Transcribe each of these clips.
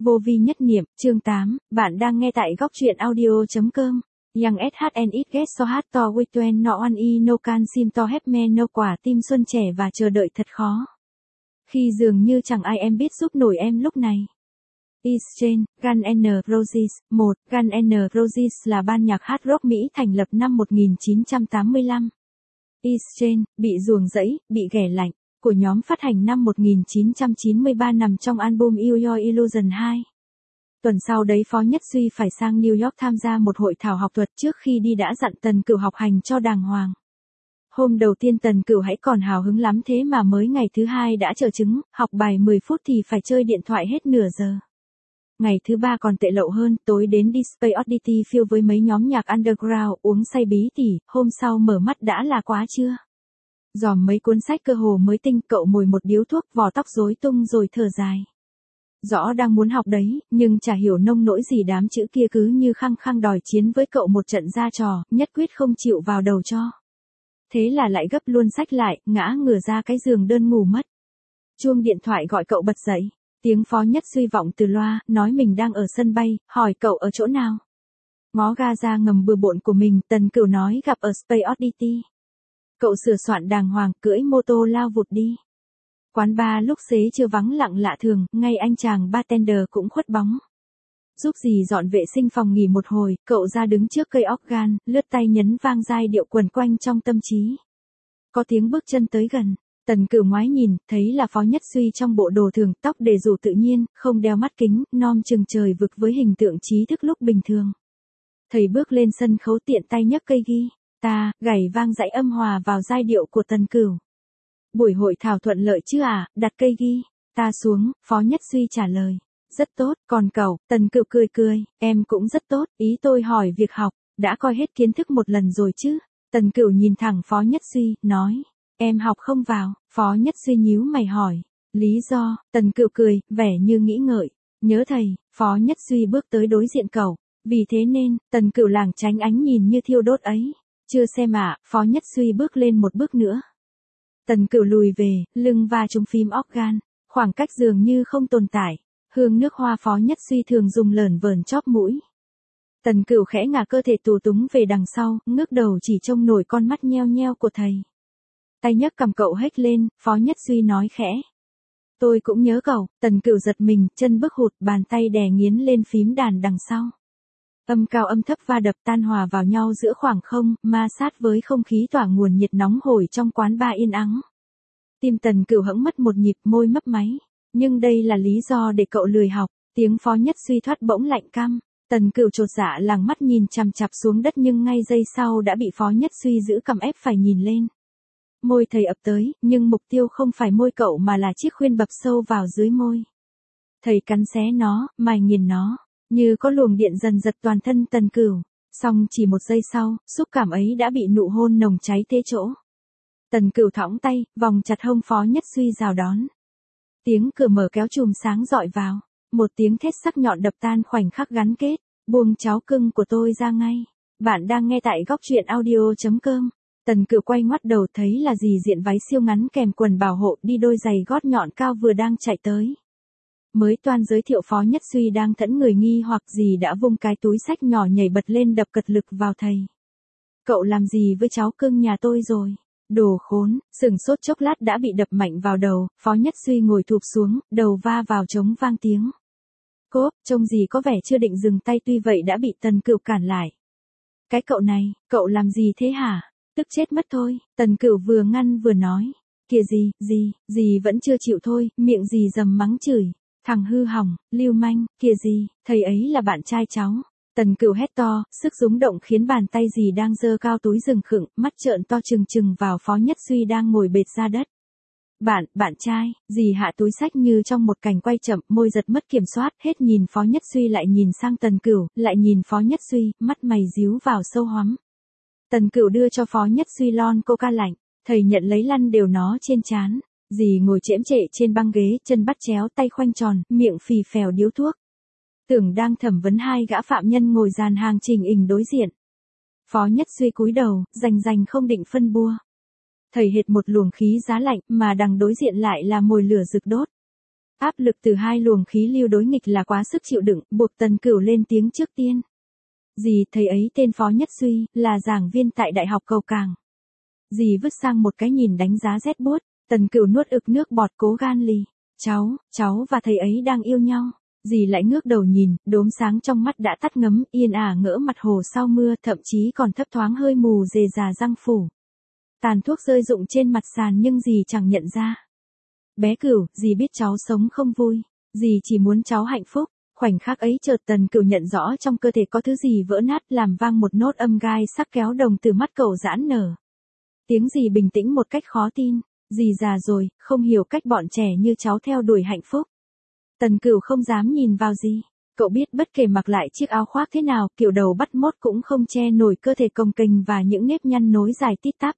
Vô vi nhất niệm, chương 8, bạn đang nghe tại góc truyện audio.com. Young SHN ít get so hard to with when no one e no can seem to have me no quả tim xuân trẻ và chờ đợi thật khó. Khi dường như chẳng ai em biết giúp nổi em lúc này. Exchange, Guns N' Roses, 1. Guns N' Roses là ban nhạc hard rock Mỹ thành lập năm 1985. Exchange, bị ruồng rẫy, bị ghẻ lạnh, của nhóm phát hành năm 1993 nằm trong album Use Your Illusion 2. Tuần sau đấy Phó Nhất Duy phải sang New York tham gia một hội thảo học thuật, trước khi đi đã dặn Tần Cửu học hành cho đàng hoàng. Hôm đầu tiên Tần Cửu hãy còn hào hứng lắm, thế mà mới ngày thứ hai đã chờ chứng, học bài 10 phút thì phải chơi điện thoại hết nửa giờ. Ngày thứ ba còn tệ lậu hơn, tối đến đi Space Oddity Field với mấy nhóm nhạc underground, uống say bí tỉ, hôm sau mở mắt đã là quá trưa. Dòm mấy cuốn sách cơ hồ mới tinh, cậu mồi một điếu thuốc, vò tóc rối tung rồi thở dài. Rõ đang muốn học đấy, nhưng chả hiểu nông nỗi gì đám chữ kia cứ như khăng khăng đòi chiến với cậu một trận ra trò, nhất quyết không chịu vào đầu cho. Thế là lại gấp luôn sách lại, ngã ngửa ra cái giường đơn ngủ mất. Chuông điện thoại gọi cậu bật dậy. Tiếng Phó Nhất Duy vọng từ loa, nói mình đang ở sân bay, hỏi cậu ở chỗ nào. Ngó ga ra ngầm bừa bộn của mình, Tần Cửu nói gặp ở Space Oddity. Cậu sửa soạn đàng hoàng, cưỡi mô tô lao vụt đi. Quán bar lúc xế chưa vắng lặng lạ thường, ngay anh chàng bartender cũng khuất bóng. Giúp gì dọn vệ sinh phòng nghỉ một hồi, cậu ra đứng trước cây organ, lướt tay nhấn vang giai điệu quẩn quanh trong tâm trí. Có tiếng bước chân tới gần. Tần Cửu ngoái nhìn, thấy là Phó Nhất Duy trong bộ đồ thường, tóc để rủ tự nhiên, không đeo mắt kính, non chừng trời vực với hình tượng trí thức lúc bình thường. Thầy bước lên sân khấu tiện tay nhấc cây guitar, gảy vang dãy âm hòa vào giai điệu của Tần Cửu. Buổi hội thảo thuận lợi chứ à, đặt cây guitar xuống, Phó Nhất Duy trả lời. Rất tốt, còn cậu, Tần Cửu cười, em cũng rất tốt, ý tôi hỏi việc học, đã coi hết kiến thức một lần rồi chứ. Tần Cửu nhìn thẳng Phó Nhất Duy, nói. Em học không vào, Phó Nhất Duy nhíu mày hỏi. Lý do, Tần Cửu cười, vẻ như nghĩ ngợi. Nhớ thầy, Phó Nhất Duy bước tới đối diện cậu. Vì thế nên, Tần Cửu lảng tránh ánh nhìn như thiêu đốt ấy. Chưa xem ạ, Phó Nhất Duy bước lên một bước nữa. Tần Cửu lùi về, lưng va trúng phím organ. Khoảng cách dường như không tồn tại. Hương nước hoa Phó Nhất Duy thường dùng lởn vởn chóp mũi. Tần Cửu khẽ ngả cơ thể tù túng về đằng sau, ngước đầu chỉ trông nổi con mắt nheo nheo của thầy. Tay nhấc cầm cậu hếch lên, Phó Nhất Duy nói khẽ. Tôi cũng nhớ cậu. Tần Cửu giật mình, chân bước hụt, bàn tay đè nghiến lên phím đàn đằng sau. Âm cao âm thấp va đập tan hòa vào nhau giữa khoảng không, ma sát với không khí tỏa nguồn nhiệt nóng hổi trong quán bar yên ắng. Tim Tần Cửu hẫng mất một nhịp, môi mấp máy. Nhưng đây là lý do để cậu lười học. Tiếng Phó Nhất Duy thoát bỗng lạnh căm. Tần Cửu chột dạ làng mắt nhìn chằm chằm xuống đất, nhưng ngay giây sau đã bị Phó Nhất Duy giữ cằm ép phải nhìn lên. Môi thầy ập tới, nhưng mục tiêu không phải môi cậu mà là chiếc khuyên bập sâu vào dưới môi. Thầy cắn xé nó, mài nghiền nó, như có luồng điện dần giật toàn thân Tần Cửu. Xong chỉ một giây sau, xúc cảm ấy đã bị nụ hôn nồng cháy tê chỗ. Tần Cửu thõng tay, vòng chặt hông Phó Nhất Duy rào đón. Tiếng cửa mở kéo chùm sáng dọi vào. Một tiếng thét sắc nhọn đập tan khoảnh khắc gắn kết. Buông cháu cưng của tôi ra ngay. Bạn đang nghe tại góc truyện audio.com. Tần Cửu quay ngoắt đầu, thấy là dì diện váy siêu ngắn kèm quần bảo hộ đi đôi giày gót nhọn cao vừa đang chạy tới. Mới toan giới thiệu Phó Nhất Duy đang thẫn người nghi hoặc dì đã vung cái túi xách nhỏ nhảy bật lên đập cật lực vào thầy. Cậu làm gì với cháu cưng nhà tôi rồi? Đồ khốn, sừng sốt chốc lát đã bị đập mạnh vào đầu, Phó Nhất Duy ngồi thụp xuống, đầu va vào trống vang tiếng. Cốp, trông gì có vẻ chưa định dừng tay, tuy vậy đã bị Tần Cửu cản lại. Cái cậu này, cậu làm gì thế hả? Tức chết mất thôi, Tần Cửu vừa ngăn vừa nói. Kìa dì vẫn chưa chịu thôi, miệng dì dầm mắng chửi. Thằng hư hỏng, lưu manh, kìa dì, thầy ấy là bạn trai cháu. Tần Cửu hét to, sức rúng động khiến bàn tay dì đang giơ cao túi rừng khựng, mắt trợn to trừng trừng vào Phó Nhất Duy đang ngồi bệt ra đất. Bạn trai, dì hạ túi xách như trong một cảnh quay chậm, môi giật mất kiểm soát, hết nhìn Phó Nhất Duy lại nhìn sang Tần Cửu, lại nhìn Phó Nhất Duy, mắt mày díu vào sâu hoắm. Tần Cửu đưa cho Phó Nhất Duy lon coca lạnh, thầy nhận lấy lăn đều nó trên trán. Dì ngồi chễm chệ trên băng ghế, chân bắt chéo, tay khoanh tròn, miệng phì phèo điếu thuốc. Tưởng đang thẩm vấn hai gã phạm nhân ngồi dàn hàng trình hình đối diện. Phó Nhất Duy cúi đầu, rành không định phân bua. Thầy hệt một luồng khí giá lạnh, mà đằng đối diện lại là mồi lửa rực đốt. Áp lực từ hai luồng khí lưu đối nghịch là quá sức chịu đựng, buộc Tần Cửu lên tiếng trước tiên. Dì thấy ấy tên Phó Nhất Suy, là giảng viên tại Đại học Cầu Cảng. Dì vứt sang một cái nhìn đánh giá rét buốt, Tần Cửu nuốt ực nước bọt cố gan lì. Cháu và thầy ấy đang yêu nhau. Dì lại ngước đầu nhìn, đốm sáng trong mắt đã tắt ngấm, yên ả ngỡ mặt hồ sau mưa, thậm chí còn thấp thoáng hơi mù dề già răng phủ. Tàn thuốc rơi rụng trên mặt sàn nhưng dì chẳng nhận ra. Bé Cửu, dì biết cháu sống không vui. Dì chỉ muốn cháu hạnh phúc. Khoảnh khắc ấy chợt Tần Cửu nhận rõ trong cơ thể có thứ gì vỡ nát làm vang một nốt âm gai sắc kéo đồng từ mắt cậu giãn nở. Tiếng dì bình tĩnh một cách khó tin. Dì già rồi, không hiểu cách bọn trẻ như cháu theo đuổi hạnh phúc. Tần Cửu không dám nhìn vào dì. Cậu biết bất kể mặc lại chiếc áo khoác thế nào, kiểu đầu bắt mốt cũng không che nổi cơ thể cồng kềnh và những nếp nhăn nối dài tít tắp.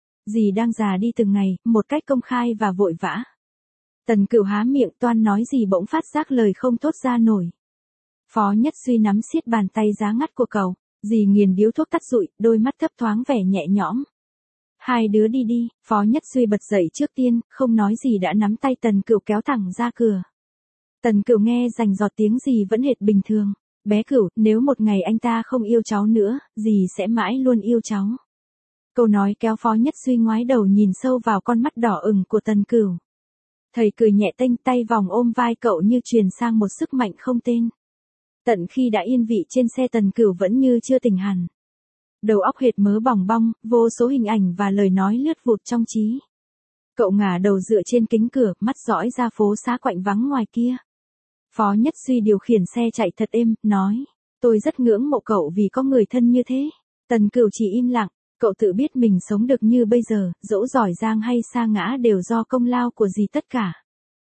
Dì đang già đi từng ngày, một cách công khai và vội vã. Tần Cửu há miệng toan nói gì bỗng phát giác lời không thốt ra nổi. Phó Nhất Suy nắm siết bàn tay giá ngắt của cậu, dì nghiền điếu thuốc tắt rụi, đôi mắt thấp thoáng vẻ nhẹ nhõm. Hai đứa đi đi, Phó Nhất Suy bật dậy trước tiên, không nói gì đã nắm tay Tần Cửu kéo thẳng ra cửa. Tần Cửu nghe rành rọt tiếng dì vẫn hệt bình thường. Bé Cửu, nếu một ngày anh ta không yêu cháu nữa, dì sẽ mãi luôn yêu cháu. Câu nói kéo Phó Nhất Suy ngoái đầu nhìn sâu vào con mắt đỏ ửng của Tần Cửu. Thầy cười nhẹ tênh, tay vòng ôm vai cậu như truyền sang một sức mạnh không tên. Tận khi đã yên vị trên xe, Tần Cửu vẫn như chưa tỉnh hẳn. Đầu óc hệt mớ bòng bong, vô số hình ảnh và lời nói lướt vụt trong trí. Cậu ngả đầu dựa trên kính cửa, mắt dõi ra phố xá quạnh vắng ngoài kia. Phó Nhất Suy điều khiển xe chạy thật êm, nói. Tôi rất ngưỡng mộ cậu vì có người thân như thế. Tần Cửu chỉ im lặng. Cậu tự biết mình sống được như bây giờ, dẫu giỏi giang hay sa ngã đều do công lao của dì tất cả.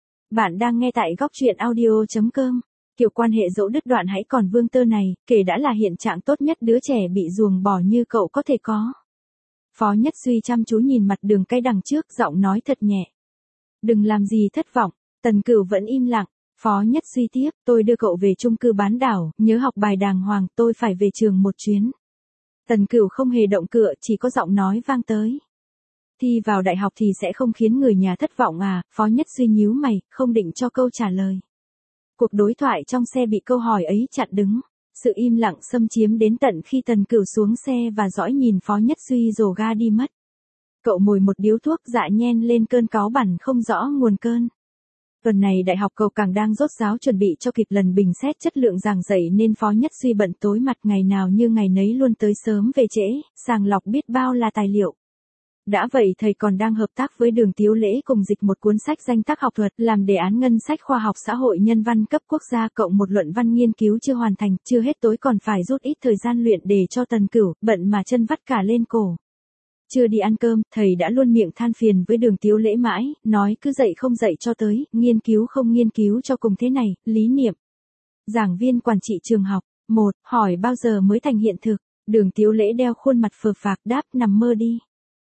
Bạn đang nghe tại góc truyện audio.com. Kiểu quan hệ dẫu đứt đoạn hãy còn vương tơ này, kể đã là hiện trạng tốt nhất đứa trẻ bị ruồng bỏ như cậu có thể có. Phó Nhất Suy chăm chú nhìn mặt đường cây đằng trước, giọng nói thật nhẹ. Đừng làm gì thất vọng. Tần Cửu vẫn im lặng. Phó Nhất Suy tiếp, tôi đưa cậu về chung cư bán đảo, nhớ học bài đàng hoàng, tôi phải về trường một chuyến. Tần Cửu không hề động cựa, chỉ có giọng nói vang tới. Thi vào đại học thì sẽ không khiến người nhà thất vọng à? Phó Nhất Suy nhíu mày, không định cho câu trả lời. Cuộc đối thoại trong xe bị câu hỏi ấy chặn đứng. Sự im lặng xâm chiếm đến tận khi Tần Cửu xuống xe và dõi nhìn Phó Nhất Suy rồ ga đi mất. Cậu mồi một điếu thuốc dạ nhen lên cơn cáu bẳn không rõ nguồn cơn. Tuần này Đại học Cầu Cảng đang dốt giáo chuẩn bị cho kịp lần bình xét chất lượng giảng dạy nên Phó Nhất Suy bận tối mặt, ngày nào như ngày nấy luôn tới sớm về trễ, sàng lọc biết bao là tài liệu. Đã vậy thầy còn đang hợp tác với Đường Tiếu Lễ cùng dịch một cuốn sách danh tác học thuật, làm đề án ngân sách khoa học xã hội nhân văn cấp quốc gia cộng một luận văn nghiên cứu chưa hoàn thành, chưa hết tối còn phải rút ít thời gian luyện để cho Tần Cửu, bận mà chân vắt cả lên cổ. Chưa đi ăn cơm, thầy đã luôn miệng than phiền với Đường Tiếu Lễ mãi, nói cứ dạy không dạy cho tới, nghiên cứu không nghiên cứu cho cùng thế này, lý niệm. Giảng viên quản trị trường học, hỏi bao giờ mới thành hiện thực, Đường Tiếu Lễ đeo khuôn mặt phờ phạc đáp nằm mơ đi.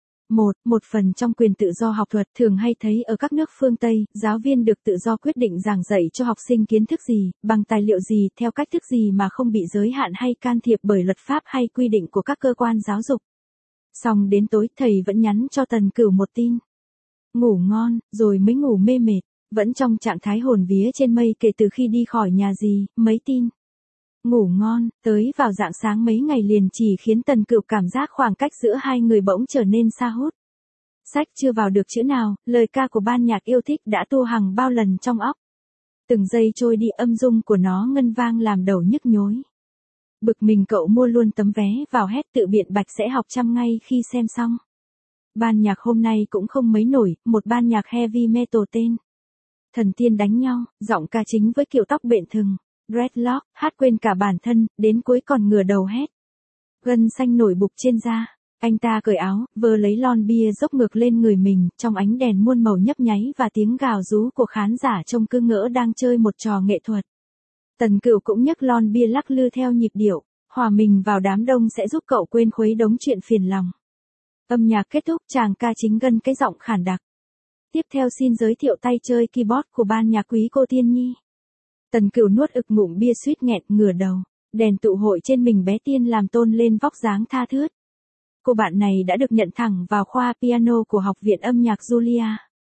Một phần trong quyền tự do học thuật thường hay thấy ở các nước phương Tây, giáo viên được tự do quyết định giảng dạy cho học sinh kiến thức gì, bằng tài liệu gì, theo cách thức gì mà không bị giới hạn hay can thiệp bởi luật pháp hay quy định của các cơ quan giáo dục. Xong đến tối thầy vẫn nhắn cho Tần Cửu một tin. Ngủ ngon, rồi mới ngủ mê mệt, vẫn trong trạng thái hồn vía trên mây kể từ khi đi khỏi nhà dì, mấy tin. Ngủ ngon, tới vào rạng sáng mấy ngày liền chỉ khiến Tần Cửu cảm giác khoảng cách giữa hai người bỗng trở nên xa hút. Sách chưa vào được chữ nào, lời ca của ban nhạc yêu thích đã tua hàng bao lần trong óc. Từng giây trôi đi âm dung của nó ngân vang làm đầu nhức nhối. Bực mình cậu mua luôn tấm vé vào hét tự biện bạch sẽ học chăm ngay khi xem xong. Ban nhạc hôm nay cũng không mấy nổi, một ban nhạc heavy metal tên Thần Tiên đánh nhau, giọng ca chính với kiểu tóc bện thừng, dreadlock, hát quên cả bản thân, đến cuối còn ngửa đầu hét. Gân xanh nổi bục trên da, anh ta cởi áo, vơ lấy lon bia dốc ngược lên người mình, trong ánh đèn muôn màu nhấp nháy và tiếng gào rú của khán giả trông cứ ngỡ đang chơi một trò nghệ thuật. Tần Cửu cũng nhấc lon bia lắc lư theo nhịp điệu, hòa mình vào đám đông sẽ giúp cậu quên khuấy đống chuyện phiền lòng. Âm nhạc kết thúc, chàng ca chính gân cái giọng khản đặc. Tiếp theo xin giới thiệu tay chơi keyboard của ban nhạc quý cô Tiên Nhi. Tần Cửu nuốt ực ngụm bia suýt nghẹn, ngửa đầu, đèn tụ hội trên mình bé Tiên làm tôn lên vóc dáng tha thướt. Cô bạn này đã được nhận thẳng vào khoa piano của Học viện âm nhạc Julia.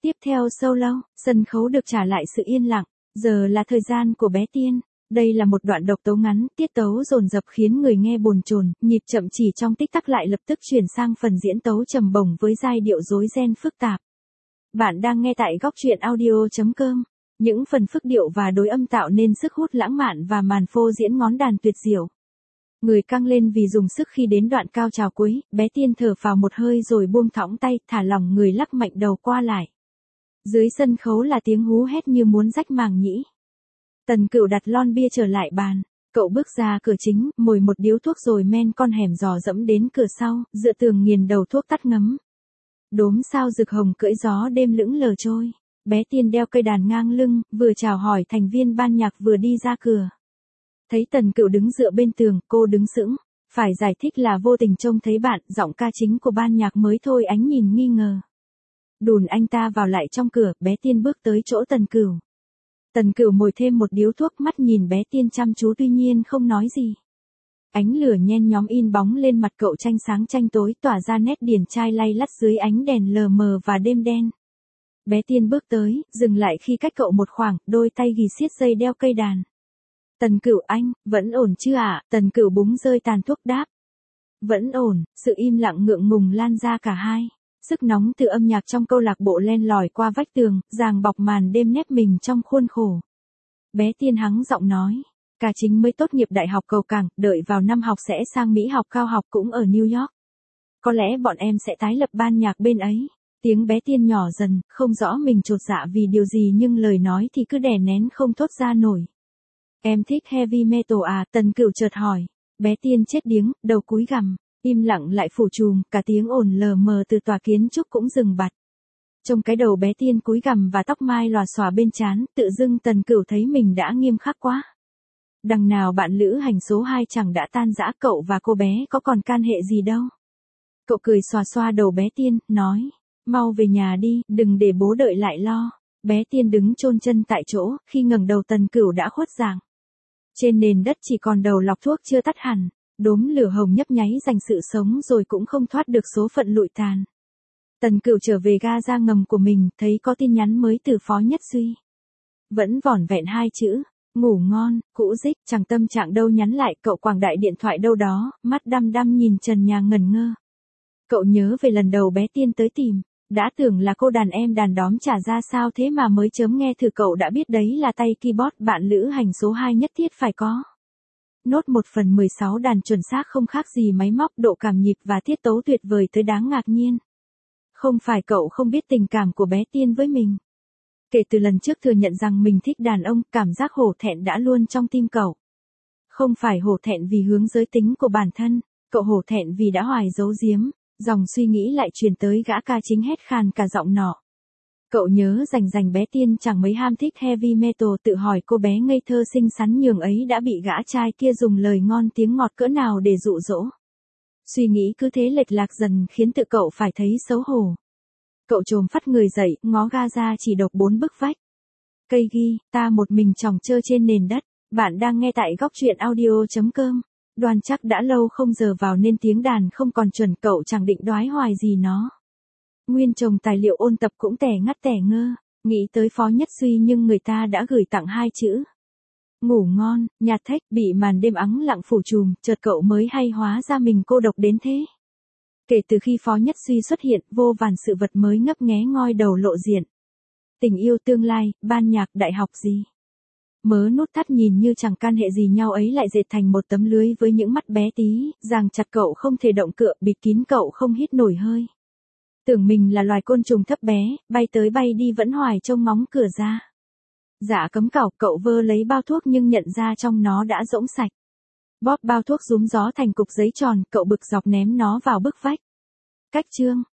Tiếp theo solo, sân khấu được trả lại sự yên lặng, giờ là thời gian của bé Tiên. Đây là một đoạn độc tấu ngắn, tiết tấu dồn dập khiến người nghe bồn chồn, nhịp chậm chỉ trong tích tắc lại lập tức chuyển sang phần diễn tấu trầm bổng với giai điệu rối ren phức tạp. Bạn đang nghe tại góc truyện audio.com. Những phần phức điệu và đối âm tạo nên sức hút lãng mạn và màn phô diễn ngón đàn tuyệt diệu. Người căng lên vì dùng sức khi đến đoạn cao trào cuối, bé Tiên thở vào một hơi rồi buông thõng tay, thả lỏng người lắc mạnh đầu qua lại. Dưới sân khấu là tiếng hú hét như muốn rách màng nhĩ. Tần Cửu đặt lon bia trở lại bàn, cậu bước ra cửa chính, mồi một điếu thuốc rồi men con hẻm dò dẫm đến cửa sau, dựa tường nghiền đầu thuốc tắt ngấm. Đốm sao rực hồng cưỡi gió đêm lững lờ trôi. Bé Tiên đeo cây đàn ngang lưng, vừa chào hỏi thành viên ban nhạc vừa đi ra cửa. Thấy Tần Cửu đứng dựa bên tường, cô đứng sững. Phải giải thích là vô tình trông thấy bạn, giọng ca chính của ban nhạc mới thôi, ánh nhìn nghi ngờ. Đùn anh ta vào lại trong cửa, bé Tiên bước tới chỗ Tần Cửu. Tần Cửu mồi thêm một điếu thuốc, mắt nhìn bé Tiên chăm chú tuy nhiên không nói gì. Ánh lửa nhen nhóm in bóng lên mặt cậu tranh sáng tranh tối, tỏa ra nét điển trai lay lắt dưới ánh đèn lờ mờ và đêm đen. Bé Tiên bước tới, dừng lại khi cách cậu một khoảng, đôi tay ghì siết dây đeo cây đàn. Tần Cửu anh, vẫn ổn chứ ạ? Tần Cửu búng rơi tàn thuốc đáp. Vẫn ổn, sự im lặng ngượng ngùng lan ra cả hai. Sức nóng từ âm nhạc trong câu lạc bộ len lỏi qua vách tường, ràng bọc màn đêm nép mình trong khuôn khổ. Bé Tiên hắng giọng nói. Ca chính mới tốt nghiệp đại học Cầu Cảng, đợi vào năm học sẽ sang Mỹ học cao học cũng ở New York. Có lẽ bọn em sẽ tái lập ban nhạc bên ấy. Tiếng bé Tiên nhỏ dần, không rõ mình chột dạ vì điều gì nhưng lời nói thì cứ đè nén không thốt ra nổi. Em thích heavy metal à? Tần Cửu chợt hỏi. Bé Tiên chết điếng, đầu cúi gằm, im lặng lại phủ trùm, cả tiếng ồn lờ mờ từ tòa kiến trúc cũng dừng bặt. Trong cái đầu bé Tiên cúi gằm và tóc mai lòa xòa bên trán, tự dưng Tần Cửu thấy mình đã nghiêm khắc quá. Đằng nào bạn lữ hành số 2 chẳng đã tan rã, cậu và cô bé có còn can hệ gì đâu. Cậu cười xòa xoa đầu bé Tiên, nói. Mau về nhà đi, đừng để bố đợi lại lo. Bé Tiên đứng chôn chân tại chỗ, khi ngẩng đầu Tần Cửu đã khuất dạng. Trên nền đất chỉ còn đầu lọc thuốc chưa tắt hẳn, đốm lửa hồng nhấp nháy giành sự sống rồi cũng không thoát được số phận lụi tàn. Tần Cửu trở về ga ra ngầm của mình, thấy có tin nhắn mới từ Phó Nhất Duy. Vẫn vỏn vẹn 2 chữ, ngủ ngon, cũ dích, chẳng tâm trạng đâu nhắn lại, cậu quàng đại điện thoại đâu đó, mắt đăm đăm nhìn trần nhà ngẩn ngơ. Cậu nhớ về lần đầu bé Tiên tới tìm. Đã tưởng là cô đàn em đàn đóm trả ra sao thế mà mới chớm nghe thử cậu đã biết đấy là tay keyboard bạn lữ hành số 2 nhất thiết phải có. Nốt 1/16 đàn chuẩn xác không khác gì máy móc, độ cảm nhịp và tiết tấu tuyệt vời tới đáng ngạc nhiên. Không phải cậu không biết tình cảm của bé Tiên với mình. Kể từ lần trước thừa nhận rằng mình thích đàn ông, cảm giác hổ thẹn đã luôn trong tim cậu. Không phải hổ thẹn vì hướng giới tính của bản thân, cậu hổ thẹn vì đã hoài giấu giếm. Dòng suy nghĩ lại truyền tới gã ca chính hét khàn cả giọng nọ. Cậu nhớ rành bé Tiên chẳng mấy ham thích heavy metal, tự hỏi cô bé ngây thơ xinh xắn nhường ấy đã bị gã trai kia dùng lời ngon tiếng ngọt cỡ nào để dụ dỗ. Suy nghĩ cứ thế lệch lạc dần khiến tự cậu phải thấy xấu hổ. Cậu chồm phắt người dậy, ngó ga ra chỉ độc 4 bức vách. Cây ghi, ta một mình chòng chơ trên nền đất. Bạn đang nghe tại góc truyện audio.com. Đoan chắc đã lâu không giờ vào nên tiếng đàn không còn chuẩn, cậu chẳng định đoái hoài gì nó. Nguyên chồng tài liệu ôn tập cũng tẻ ngắt tẻ ngơ, nghĩ tới Phó Nhất Duy nhưng người ta đã gửi tặng 2 chữ. Ngủ ngon, nhạt thách, bị màn đêm ắng lặng phủ trùm, chợt cậu mới hay hóa ra mình cô độc đến thế. Kể từ khi Phó Nhất Duy xuất hiện, vô vàn sự vật mới ngấp nghé ngoi đầu lộ diện. Tình yêu tương lai, ban nhạc, đại học gì. Mớ nút thắt nhìn như chẳng can hệ gì nhau ấy lại dệt thành một tấm lưới với những mắt bé tí, ràng chặt cậu không thể động cựa, bịt kín cậu không hít nổi hơi. Tưởng mình là loài côn trùng thấp bé, bay tới bay đi vẫn hoài trông ngóng cửa ra. Dạ cấm cảo, cậu vơ lấy bao thuốc nhưng nhận ra trong nó đã rỗng sạch. Bóp bao thuốc rúm gió thành cục giấy tròn, cậu bực dọc ném nó vào bức vách. Cách chương.